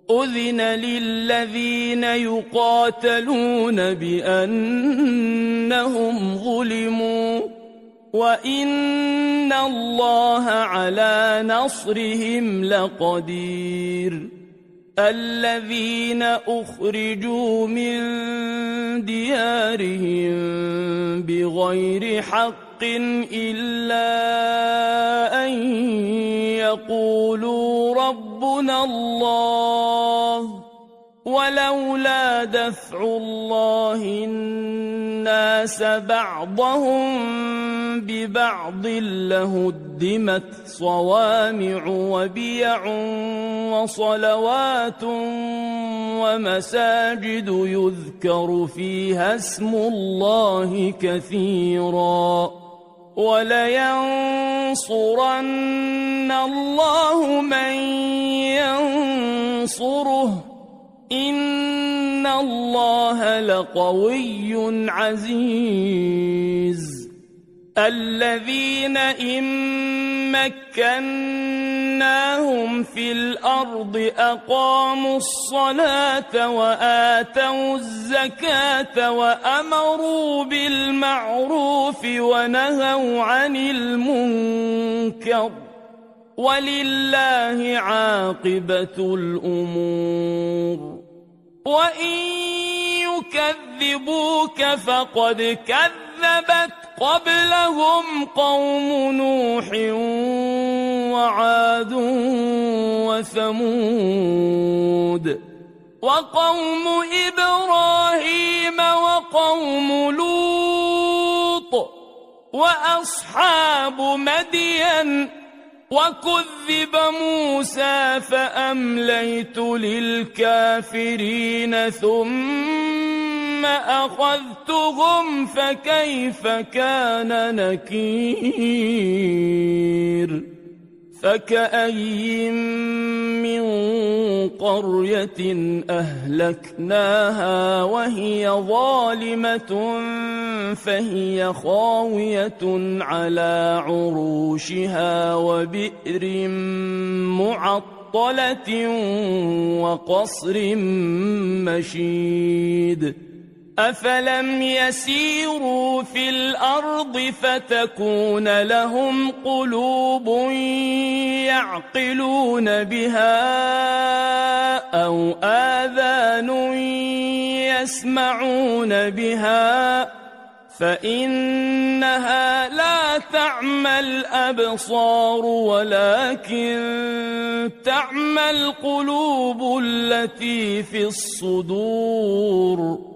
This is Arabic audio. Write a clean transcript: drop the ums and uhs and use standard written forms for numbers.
أذن للذين يقاتلون بأنهم ظلموا وإن الله على نصرهم لقدير الذين أخرجوا من ديارهم بغير حق إلا أن يقولوا ربنا الله ولولا دفع الله الناس بعضهم ببعض لهدمت صوامع وبيع وصلوات ومساجد يذكر فيها اسم الله كثيرا ولينصرن الله من ينصره إن الله لقوي عزيز الذين إن مكناهم في الأرض أقاموا الصلاة وآتوا الزكاة وأمروا بالمعروف ونهوا عن المنكر ولله عاقبة الأمور وإن يكذبوك فقد كذبت قبلهم قوم نوح وعاد وثمود وقوم إبراهيم وقوم لوط وأصحاب مدين وكذب موسى فأمليت للكافرين ثم أخذتهم فكيف كان نكير فكأي من قرية أهلكناها وهي ظالمة فهي خاوية على عروشها وبئر معطلة وقصر مشيد أفلم يسيروا في الأرض فتكون لهم قلوب يعقلون بها أو آذان يسمعون بها فإنها لا تعمى الأبصار ولكن تعمى القلوب التي في الصدور